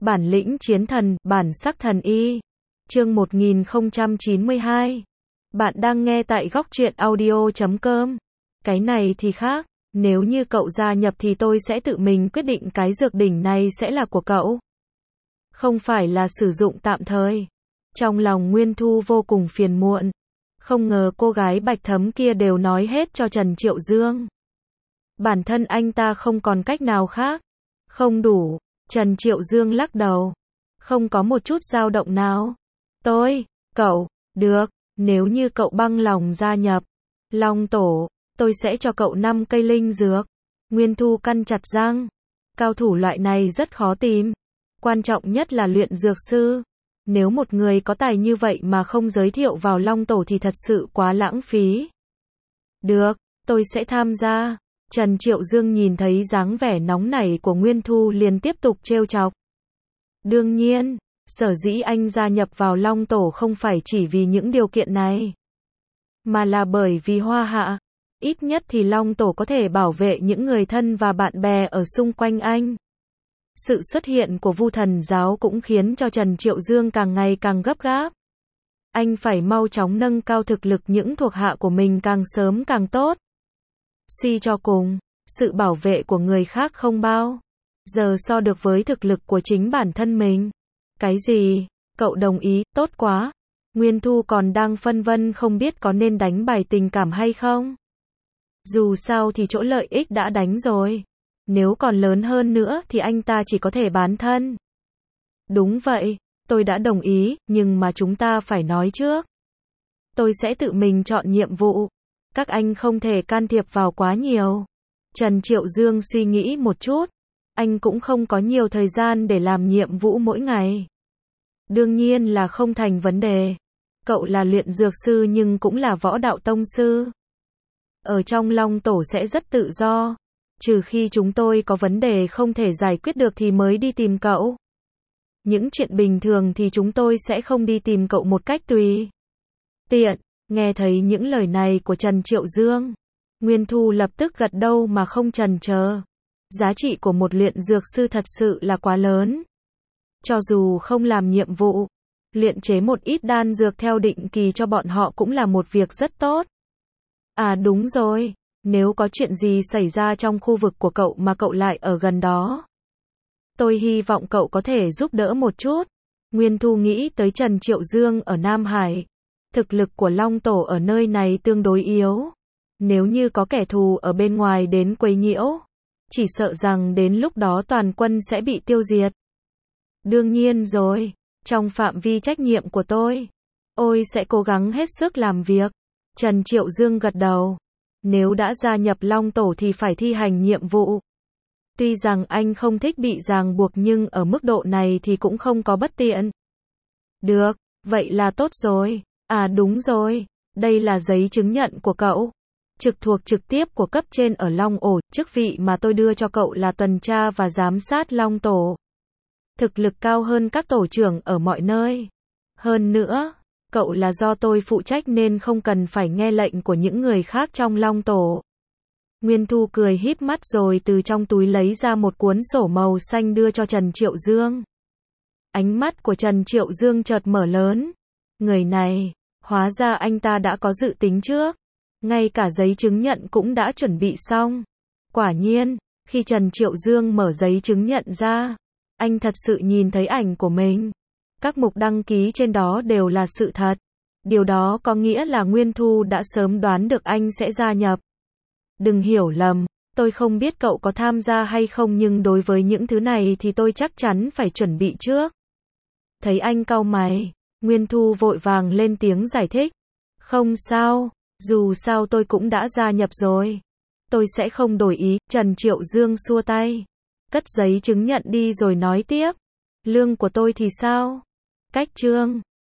Bản lĩnh chiến thần, bản sắc thần y. Chương 1092. Bạn đang nghe tại góc truyện audio.com. Cái này thì khác, nếu như cậu gia nhập thì tôi sẽ tự mình quyết định cái dược đỉnh này sẽ là của cậu. Không phải là sử dụng tạm thời. Trong lòng Nguyên Thu vô cùng phiền muộn. Không ngờ cô gái Bạch Thấm kia đều nói hết cho Trần Triệu Dương. Bản thân anh ta không còn cách nào khác. Không đủ. Trần Triệu Dương lắc đầu. Không có một chút dao động nào. Cậu, được, nếu như cậu băng lòng gia nhập Long Tổ, tôi sẽ cho cậu 5 cây linh dược. Nguyên Thu căn chặt răng. Cao thủ loại này rất khó tìm. Quan trọng nhất là luyện dược sư. Nếu một người có tài như vậy mà không giới thiệu vào Long Tổ thì thật sự quá lãng phí. Được, tôi sẽ tham gia. Trần Triệu Dương nhìn thấy dáng vẻ nóng nảy của Nguyên Thu liền tiếp tục trêu chọc. Đương nhiên, sở dĩ anh gia nhập vào Long Tổ không phải chỉ vì những điều kiện này, mà là bởi vì Hoa Hạ. Ít nhất thì Long Tổ có thể bảo vệ những người thân và bạn bè ở xung quanh anh. Sự xuất hiện của Vu Thần Giáo cũng khiến cho Trần Triệu Dương càng ngày càng gấp gáp. Anh phải mau chóng nâng cao thực lực những thuộc hạ của mình càng sớm càng tốt. Suy cho cùng, sự bảo vệ của người khác không bao giờ so được với thực lực của chính bản thân mình. Cái gì? Cậu đồng ý, tốt quá. Nguyên Thu còn đang phân vân không biết có nên đánh bài tình cảm hay không. Dù sao thì chỗ lợi ích đã đánh rồi. Nếu còn lớn hơn nữa thì anh ta chỉ có thể bán thân. Đúng vậy, tôi đã đồng ý, nhưng mà chúng ta phải nói trước. Tôi sẽ tự mình chọn nhiệm vụ. Các anh không thể can thiệp vào quá nhiều. Trần Triệu Dương suy nghĩ một chút. Anh cũng không có nhiều thời gian để làm nhiệm vụ mỗi ngày. Đương nhiên là không thành vấn đề. Cậu là luyện dược sư nhưng cũng là võ đạo tông sư. Ở trong Long Tổ sẽ rất tự do. Trừ khi chúng tôi có vấn đề không thể giải quyết được thì mới đi tìm cậu. Những chuyện bình thường thì chúng tôi sẽ không đi tìm cậu một cách tùy tiện. Nghe thấy những lời này của Trần Triệu Dương, Nguyên Thu lập tức gật đầu mà không chần chờ. Giá trị của một luyện dược sư thật sự là quá lớn. Cho dù không làm nhiệm vụ, luyện chế một ít đan dược theo định kỳ cho bọn họ cũng là một việc rất tốt. À đúng rồi, nếu có chuyện gì xảy ra trong khu vực của cậu mà cậu lại ở gần đó, tôi hy vọng cậu có thể giúp đỡ một chút. Nguyên Thu nghĩ tới Trần Triệu Dương ở Nam Hải. Thực lực của Long Tổ ở nơi này tương đối yếu. Nếu như có kẻ thù ở bên ngoài đến quấy nhiễu, chỉ sợ rằng đến lúc đó toàn quân sẽ bị tiêu diệt. Đương nhiên rồi, trong phạm vi trách nhiệm của tôi sẽ cố gắng hết sức làm việc. Trần Triệu Dương gật đầu. Nếu đã gia nhập Long Tổ thì phải thi hành nhiệm vụ. Tuy rằng anh không thích bị ràng buộc nhưng ở mức độ này thì cũng không có bất tiện. Được, vậy là tốt rồi. À đúng rồi, đây là giấy chứng nhận của cậu. Trực thuộc trực tiếp của cấp trên ở Long Ổ, chức vị mà tôi đưa cho cậu là tuần tra và giám sát Long Tổ. Thực lực cao hơn các tổ trưởng ở mọi nơi. Hơn nữa, cậu là do tôi phụ trách nên không cần phải nghe lệnh của những người khác trong Long Tổ. Nguyên Thu cười híp mắt rồi từ trong túi lấy ra một cuốn sổ màu xanh đưa cho Trần Triệu Dương. Ánh mắt của Trần Triệu Dương chợt mở lớn. Người này, hóa ra anh ta đã có dự tính trước. Ngay cả giấy chứng nhận cũng đã chuẩn bị xong. Quả nhiên, khi Trần Triệu Dương mở giấy chứng nhận ra, anh thật sự nhìn thấy ảnh của mình. Các mục đăng ký trên đó đều là sự thật. Điều đó có nghĩa là Nguyên Thu đã sớm đoán được anh sẽ gia nhập. Đừng hiểu lầm, tôi không biết cậu có tham gia hay không nhưng đối với những thứ này thì tôi chắc chắn phải chuẩn bị trước. Thấy anh cau mày, Nguyên Thu vội vàng lên tiếng giải thích. Không sao, dù sao tôi cũng đã gia nhập rồi. Tôi sẽ không đổi ý. Trần Triệu Dương xua tay. Cất giấy chứng nhận đi rồi nói tiếp. Lương của tôi thì sao? Cách chương